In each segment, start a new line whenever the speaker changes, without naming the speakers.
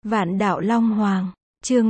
Vạn đạo Long Hoàng, chương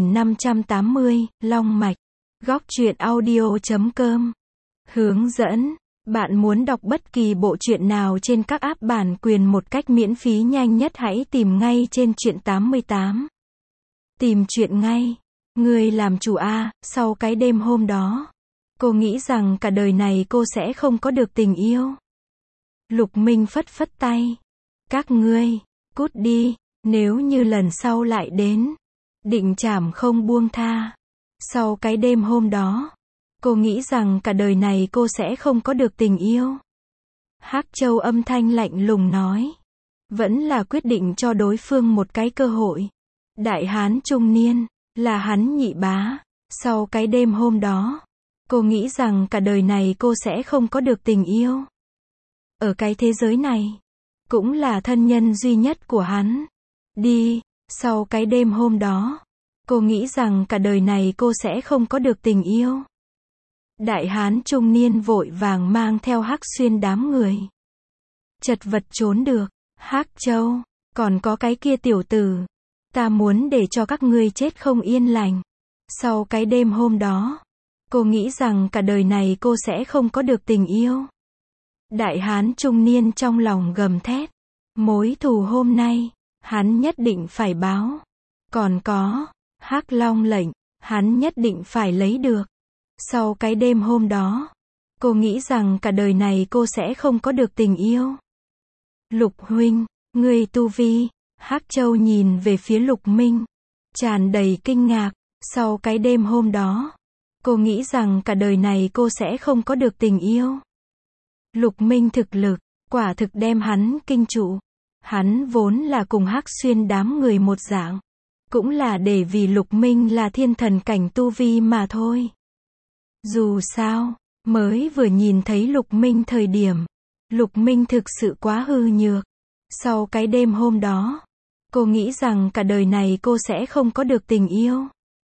3580, Long Mạch. Góc truyện audio.com. Hướng dẫn. Bạn muốn đọc bất kỳ bộ truyện nào trên các app bản quyền một cách miễn phí nhanh nhất hãy tìm ngay trên truyện 88. Tìm truyện ngay. Người làm chủ a. Sau cái đêm hôm đó, cô nghĩ rằng cả đời này cô sẽ không có được tình yêu. Lục Minh phất phất tay. Các ngươi, cút đi, nếu như lần sau lại đến, định trảm không buông tha. Sau cái đêm hôm đó, cô nghĩ rằng cả đời này cô sẽ không có được tình yêu. Hắc Châu âm thanh lạnh lùng nói. Vẫn là quyết định cho đối phương một cái cơ hội. Đại hán trung niên, là hắn nhị bá. Sau cái đêm hôm đó, cô nghĩ rằng cả đời này cô sẽ không có được tình yêu. Ở cái thế giới này, cũng là thân nhân duy nhất của hắn. Đi, sau cái đêm hôm đó, cô nghĩ rằng cả đời này cô sẽ không có được tình yêu. Đại hán trung niên vội vàng mang theo Hắc Xuyên đám người. Chật vật trốn được. Hắc Châu, còn có cái kia tiểu tử, ta muốn để cho các ngươi chết không yên lành. Sau cái đêm hôm đó, cô nghĩ rằng cả đời này cô sẽ không có được tình yêu. Đại hán trung niên trong lòng gầm thét. Mối thù hôm nay, hắn nhất định phải báo. Còn có, Hắc Long lệnh, hắn nhất định phải lấy được. Sau cái đêm hôm đó, cô nghĩ rằng cả đời này cô sẽ không có được tình yêu. Lục huynh, người tu vi. Hắc Châu nhìn về phía Lục Minh, tràn đầy kinh ngạc. Sau cái đêm hôm đó, cô nghĩ rằng cả đời này cô sẽ không có được tình yêu. Lục Minh thực lực, quả thực đem hắn kinh trụ. Hắn vốn là cùng Hắc Xuyên đám người một dạng. Cũng là để vì Lục Minh là thiên thần cảnh tu vi mà thôi. Dù sao, mới vừa nhìn thấy Lục Minh thời điểm, Lục Minh thực sự quá hư nhược. Sau cái đêm hôm đó, cô nghĩ rằng cả đời này cô sẽ không có được tình yêu.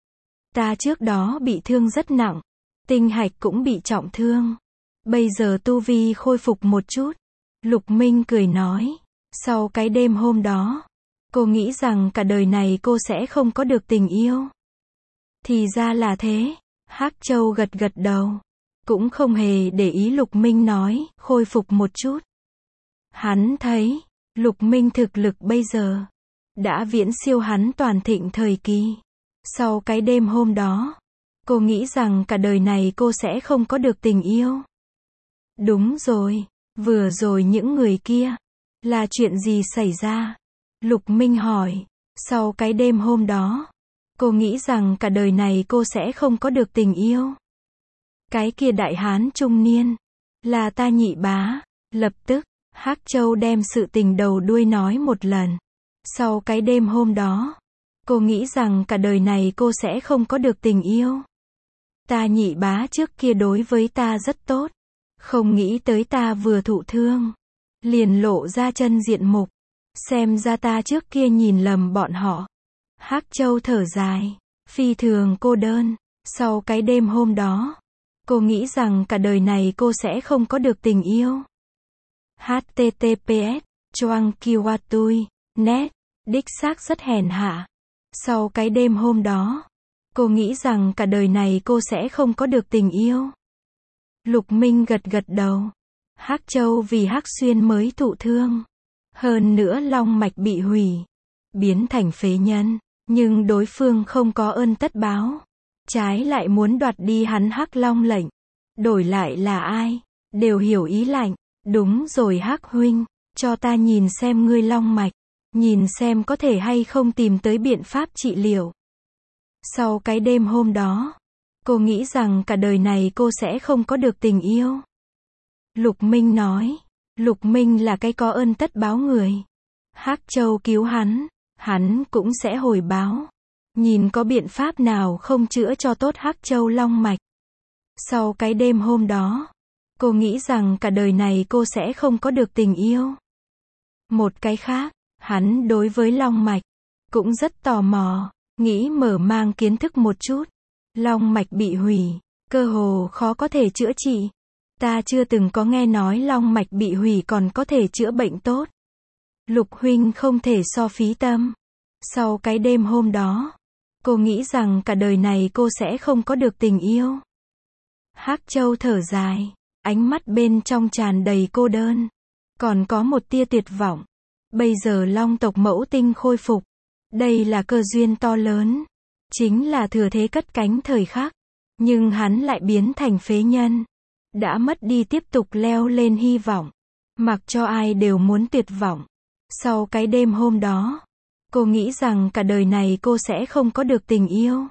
Ta trước đó bị thương rất nặng, tinh hạch cũng bị trọng thương. Bây giờ tu vi khôi phục một chút. Lục Minh cười nói. Sau cái đêm hôm đó, cô nghĩ rằng cả đời này cô sẽ không có được tình yêu. Thì ra là thế. Hắc Châu gật gật đầu. Cũng không hề để ý Lục Minh nói, khôi phục một chút. Hắn thấy, Lục Minh thực lực bây giờ, đã viễn siêu hắn toàn thịnh thời kỳ. Sau cái đêm hôm đó, cô nghĩ rằng cả đời này cô sẽ không có được tình yêu. Đúng rồi, vừa rồi những người kia, là chuyện gì xảy ra? Lục Minh hỏi. Sau cái đêm hôm đó, cô nghĩ rằng cả đời này cô sẽ không có được tình yêu. Cái kia đại hán trung niên, là ta nhị bá. Lập tức, Hắc Châu đem sự tình đầu đuôi nói một lần. Sau cái đêm hôm đó, cô nghĩ rằng cả đời này cô sẽ không có được tình yêu. Ta nhị bá trước kia đối với ta rất tốt. Không nghĩ tới ta vừa thụ thương, liền lộ ra chân diện mục. Xem ra ta trước kia nhìn lầm bọn họ. Hắc Châu thở dài, phi thường cô đơn. Sau cái đêm hôm đó, cô nghĩ rằng cả đời này cô sẽ không có được tình yêu. https choang kiwatui net. Đích xác rất hèn hạ. Sau cái đêm hôm đó, cô nghĩ rằng cả đời này cô sẽ không có được tình yêu. Lục Minh gật gật đầu. Hắc Châu vì Hắc Xuyên mới thụ thương. Hơn nữa long mạch bị hủy, biến thành phế nhân. Nhưng đối phương không có ơn tất báo. Trái lại muốn đoạt đi hắn Hắc Long lệnh. Đổi lại là ai? Đều hiểu ý lạnh. Đúng rồi Hắc huynh, cho ta nhìn xem ngươi long mạch. Nhìn xem có thể hay không tìm tới biện pháp trị liệu. Sau cái đêm hôm đó, cô nghĩ rằng cả đời này cô sẽ không có được tình yêu. Lục Minh nói. Lục Minh là cái có ơn tất báo người. Hắc Châu cứu hắn cũng sẽ hồi báo. Nhìn có biện pháp nào không chữa cho tốt Hắc Châu long mạch. Sau cái đêm hôm đó, cô nghĩ rằng cả đời này cô sẽ không có được tình yêu. Một cái khác, hắn đối với long mạch, cũng rất tò mò, nghĩ mở mang kiến thức một chút. Long mạch bị hủy, cơ hồ khó có thể chữa trị. Ta chưa từng có nghe nói long mạch bị hủy còn có thể chữa bệnh tốt. Lục huynh không thể so phí tâm. Sau cái đêm hôm đó, cô nghĩ rằng cả đời này cô sẽ không có được tình yêu. Hắc Châu thở dài, ánh mắt bên trong tràn đầy cô đơn, còn có một tia tuyệt vọng. Bây giờ Long tộc Mẫu Tinh khôi phục, đây là cơ duyên to lớn, chính là thừa thế cất cánh thời khắc, nhưng hắn lại biến thành phế nhân, đã mất đi tiếp tục leo lên hy vọng, mặc cho ai đều muốn tuyệt vọng. Sau cái đêm hôm đó, cô nghĩ rằng cả đời này cô sẽ không có được tình yêu.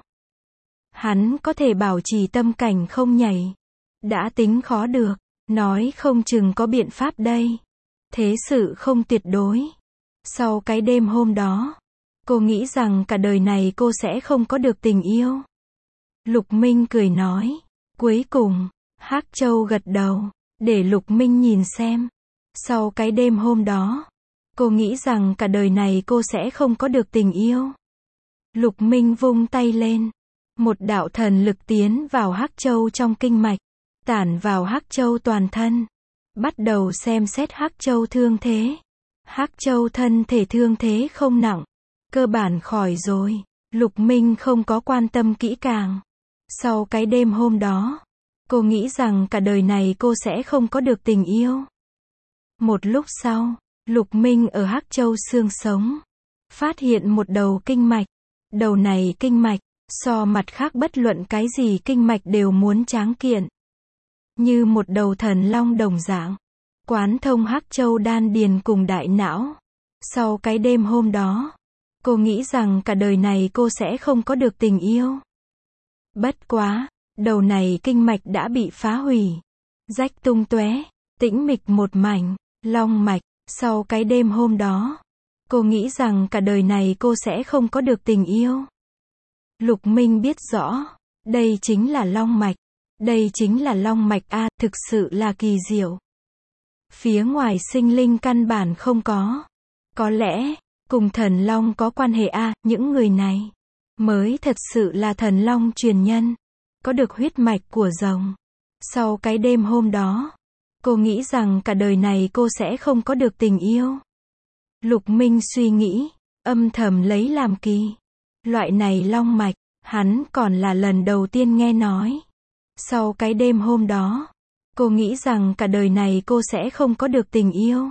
Hắn có thể bảo trì tâm cảnh không nhảy, đã tính khó được, nói không chừng có biện pháp đây. Thế sự không tuyệt đối. Sau cái đêm hôm đó, cô nghĩ rằng cả đời này cô sẽ không có được tình yêu. Lục Minh cười nói. Cuối cùng, Hắc Châu gật đầu, để Lục Minh nhìn xem. Sau cái đêm hôm đó, cô nghĩ rằng cả đời này cô sẽ không có được tình yêu. Lục Minh vung tay lên. Một đạo thần lực tiến vào Hắc Châu trong kinh mạch, tản vào Hắc Châu toàn thân. Bắt đầu xem xét Hắc Châu thương thế. Hắc Châu thân thể thương thế không nặng, cơ bản khỏi rồi. Lục Minh không có quan tâm kỹ càng. Sau cái đêm hôm đó, cô nghĩ rằng cả đời này cô sẽ không có được tình yêu. Một lúc sau, Lục Minh ở Hắc Châu xương sống, phát hiện một đầu kinh mạch. Đầu này kinh mạch, so mặt khác bất luận cái gì kinh mạch đều muốn tráng kiện. Như một đầu thần long đồng dạng, quán thông Hắc Châu đan điền cùng đại não. Sau cái đêm hôm đó, cô nghĩ rằng cả đời này cô sẽ không có được tình yêu. Bất quá, đầu này kinh mạch đã bị phá hủy, rách tung tóe, tĩnh mịch một mảnh, long mạch. Sau cái đêm hôm đó, cô nghĩ rằng cả đời này cô sẽ không có được tình yêu. Lục Minh biết rõ, đây chính là long mạch. Đây chính là long mạch a, thực sự là kỳ diệu. Phía ngoài sinh linh căn bản không có. Có lẽ, cùng thần long có quan hệ a, những người này mới thật sự là thần long truyền nhân, có được huyết mạch của rồng. Sau cái đêm hôm đó, cô nghĩ rằng cả đời này cô sẽ không có được tình yêu. Lục Minh suy nghĩ, âm thầm lấy làm kỳ. Loại này long mạch, hắn còn là lần đầu tiên nghe nói. Sau cái đêm hôm đó, cô nghĩ rằng cả đời này cô sẽ không có được tình yêu.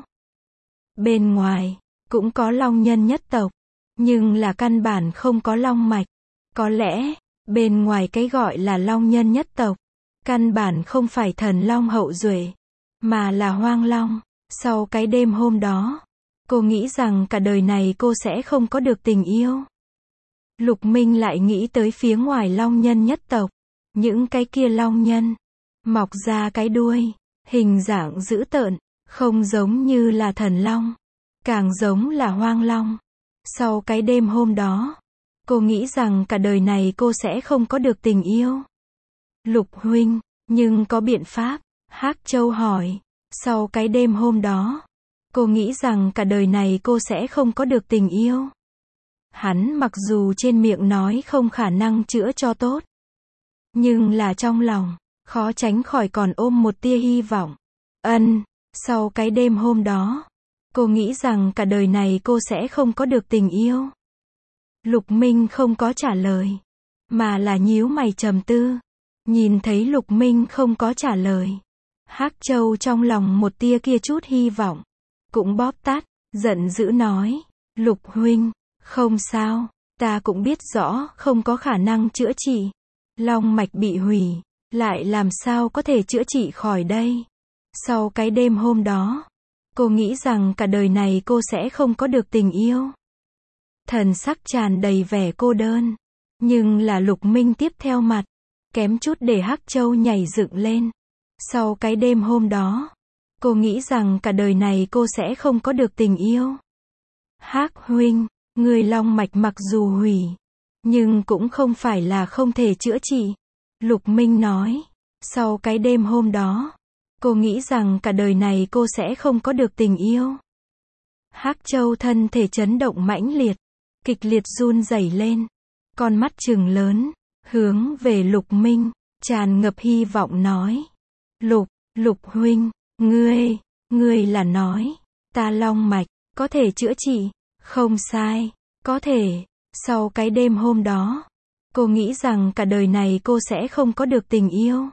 Bên ngoài, cũng có long nhân nhất tộc, nhưng là căn bản không có long mạch. Có lẽ, bên ngoài cái gọi là long nhân nhất tộc, căn bản không phải thần long hậu duệ, mà là hoang long. Sau cái đêm hôm đó, cô nghĩ rằng cả đời này cô sẽ không có được tình yêu. Lục Minh lại nghĩ tới phía ngoài long nhân nhất tộc. Những cái kia long nhân, mọc ra cái đuôi, hình dạng dữ tợn, không giống như là thần long, càng giống là hoang long. Sau cái đêm hôm đó, cô nghĩ rằng cả đời này cô sẽ không có được tình yêu. Lục huynh, nhưng có biện pháp? Hắc Châu hỏi. Sau cái đêm hôm đó, cô nghĩ rằng cả đời này cô sẽ không có được tình yêu. Hắn mặc dù trên miệng nói không khả năng chữa cho tốt, nhưng là trong lòng, khó tránh khỏi còn ôm một tia hy vọng. Sau cái đêm hôm đó, cô nghĩ rằng cả đời này cô sẽ không có được tình yêu. Lục Minh không có trả lời, mà là nhíu mày trầm tư. Nhìn thấy Lục Minh không có trả lời, Hắc Châu trong lòng một tia kia chút hy vọng, cũng bóp tắt, giận dữ nói. Lục huynh, không sao, ta cũng biết rõ không có khả năng chữa trị. Long mạch bị hủy, lại làm sao có thể chữa trị khỏi đây. Sau cái đêm hôm đó, cô nghĩ rằng cả đời này cô sẽ không có được tình yêu. Thần sắc tràn đầy vẻ cô đơn, nhưng là Lục Minh tiếp theo mặt, kém chút để Hắc Châu nhảy dựng lên. Sau cái đêm hôm đó, cô nghĩ rằng cả đời này cô sẽ không có được tình yêu. Hắc huynh, người long mạch mặc dù hủy, nhưng cũng không phải là không thể chữa trị. Lục Minh nói. Sau cái đêm hôm đó, cô nghĩ rằng cả đời này cô sẽ không có được tình yêu. Hắc Châu thân thể chấn động mãnh liệt, kịch liệt run rẩy lên, con mắt trừng lớn, hướng về Lục Minh, tràn ngập hy vọng nói. Lục huynh, ngươi là nói, ta long mạch, có thể chữa trị, không sai, Có thể, sau cái đêm hôm đó, cô nghĩ rằng cả đời này cô sẽ không có được tình yêu.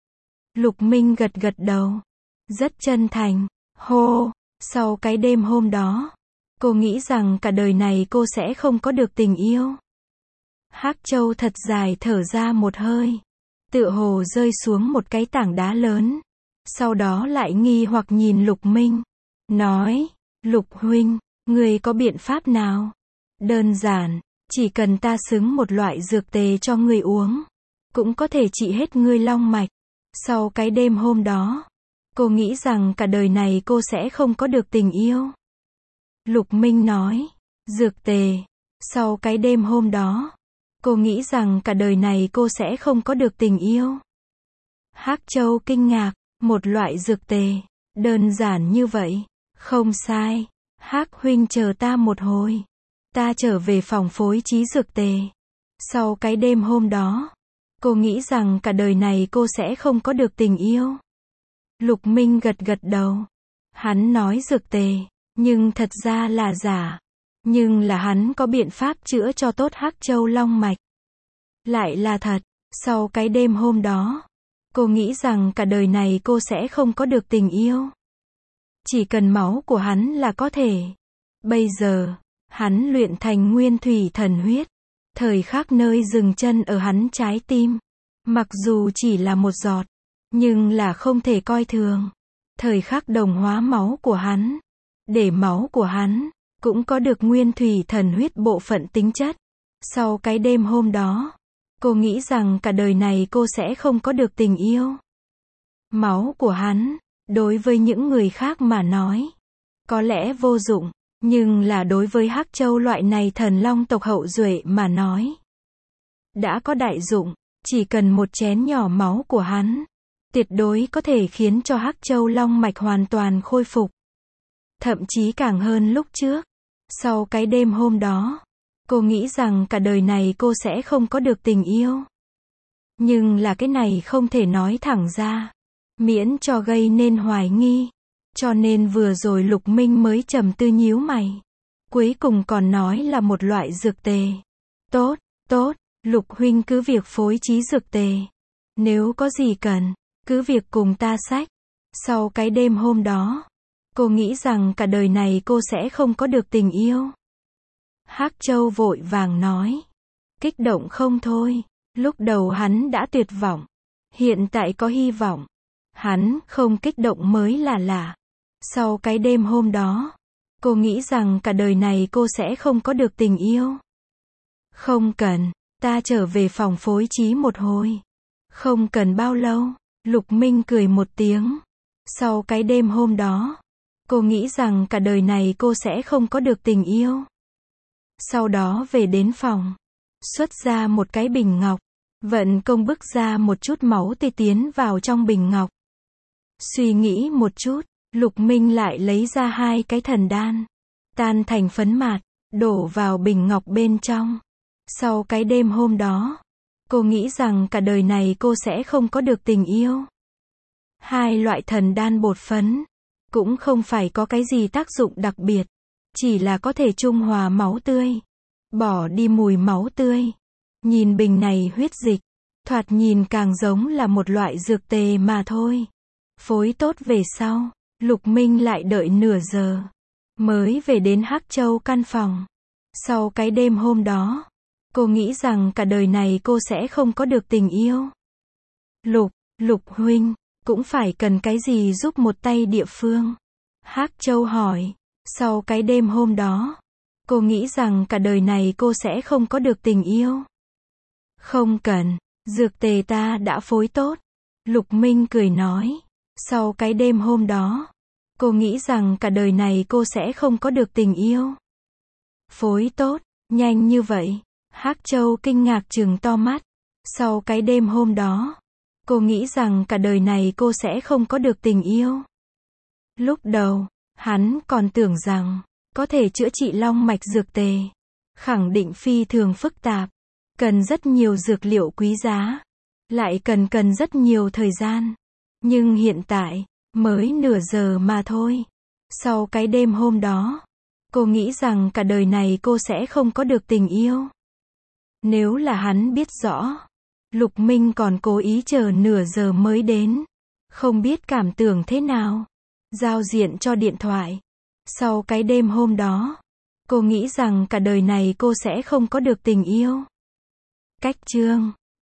Lục Minh gật gật đầu. Rất chân thành. Hô, sau cái đêm hôm đó, cô nghĩ rằng cả đời này cô sẽ không có được tình yêu. Hắc Châu thật dài thở ra một hơi. Tựa hồ rơi xuống một cái tảng đá lớn. Sau đó lại nghi hoặc nhìn Lục Minh. Nói, Lục huynh, người có biện pháp nào? Đơn giản, chỉ cần ta xứng một loại dược tề cho ngươi uống, cũng có thể trị hết ngươi long mạch. Sau cái đêm hôm đó, cô nghĩ rằng cả đời này cô sẽ không có được tình yêu. Lục Minh nói, dược tề. Sau cái đêm hôm đó, cô nghĩ rằng cả đời này cô sẽ không có được tình yêu. Hắc Châu kinh ngạc, một loại dược tề, đơn giản như vậy. Không sai, Hắc huynh chờ ta một hồi. Ta trở về phòng phối trí dược tề. Sau cái đêm hôm đó, cô nghĩ rằng cả đời này cô sẽ không có được tình yêu. Lục Minh gật gật đầu. Hắn nói dược tề, nhưng thật ra là giả. Nhưng là hắn có biện pháp chữa cho tốt Hắc Châu long mạch. Lại là thật, sau cái đêm hôm đó, cô nghĩ rằng cả đời này cô sẽ không có được tình yêu. Chỉ cần máu của hắn là có thể. Bây giờ, hắn luyện thành nguyên thủy thần huyết. Thời khắc nơi dừng chân ở hắn trái tim. Mặc dù chỉ là một giọt, nhưng là không thể coi thường. Thời khắc đồng hóa máu của hắn. Để máu của hắn cũng có được nguyên thủy thần huyết bộ phận tính chất. Sau cái đêm hôm đó, cô nghĩ rằng cả đời này cô sẽ không có được tình yêu. Máu của hắn, đối với những người khác mà nói, có lẽ vô dụng, nhưng là đối với Hắc Châu loại này thần long tộc hậu duệ mà nói, đã có đại dụng. Chỉ cần một chén nhỏ máu của hắn, tuyệt đối có thể khiến cho Hắc Châu long mạch hoàn toàn khôi phục. Thậm chí càng hơn lúc trước. Sau cái đêm hôm đó, cô nghĩ rằng cả đời này cô sẽ không có được tình yêu. Nhưng là cái này không thể nói thẳng ra, miễn cho gây nên hoài nghi. Cho nên vừa rồi Lục Minh mới trầm tư nhíu mày. Cuối cùng còn nói là một loại dược tề. Tốt, tốt, Lục huynh cứ việc phối trí dược tề. Nếu có gì cần, cứ việc cùng ta xách. Sau cái đêm hôm đó, cô nghĩ rằng cả đời này cô sẽ không có được tình yêu. Hắc Châu vội vàng nói. Kích động không thôi. Lúc đầu hắn đã tuyệt vọng. Hiện tại có hy vọng. Hắn không kích động mới là lạ. Sau cái đêm hôm đó, cô nghĩ rằng cả đời này cô sẽ không có được tình yêu. Không cần, ta trở về phòng phối trí một hồi. Không cần bao lâu. Lục Minh cười một tiếng. Sau cái đêm hôm đó, cô nghĩ rằng cả đời này cô sẽ không có được tình yêu. Sau đó về đến phòng, xuất ra một cái bình ngọc, vận công bức ra một chút máu tươi tiến vào trong bình ngọc. Suy nghĩ một chút, Lục Minh lại lấy ra 2 cái thần đan, tan thành phấn mạt, đổ vào bình ngọc bên trong. Sau cái đêm hôm đó, cô nghĩ rằng cả đời này cô sẽ không có được tình yêu. 2 loại thần đan bột phấn, cũng không phải có cái gì tác dụng đặc biệt, chỉ là có thể trung hòa máu tươi, bỏ đi mùi máu tươi. Nhìn bình này huyết dịch, thoạt nhìn càng giống là một loại dược tề mà thôi. Phối tốt về sau, Lục Minh lại đợi nửa giờ, mới về đến Hắc Châu căn phòng. Sau cái đêm hôm đó, cô nghĩ rằng cả đời này cô sẽ không có được tình yêu. Lục huynh, cũng phải cần cái gì giúp một tay địa phương? Hắc Châu hỏi. Sau cái đêm hôm đó, cô nghĩ rằng cả đời này cô sẽ không có được tình yêu. Không cần, dược tề ta đã phối tốt. Lục Minh cười nói. Sau cái đêm hôm đó, cô nghĩ rằng cả đời này cô sẽ không có được tình yêu. Phối tốt, nhanh như vậy. Hắc Châu kinh ngạc trừng to mắt. Sau cái đêm hôm đó, cô nghĩ rằng cả đời này cô sẽ không có được tình yêu. Lúc đầu, hắn còn tưởng rằng, có thể chữa trị long mạch dược tề. Khẳng định phi thường phức tạp. Cần rất nhiều dược liệu quý giá. Lại cần rất nhiều thời gian. Nhưng hiện tại, mới nửa giờ mà thôi. Sau cái đêm hôm đó, Cô nghĩ rằng cả đời này cô sẽ không có được tình yêu. Nếu là hắn biết rõ, Lục Minh còn cố ý chờ nửa giờ mới đến, không biết cảm tưởng thế nào. Giao diện cho điện thoại. Sau cái đêm hôm đó, cô nghĩ rằng cả đời này cô sẽ không có được tình yêu. Cách chương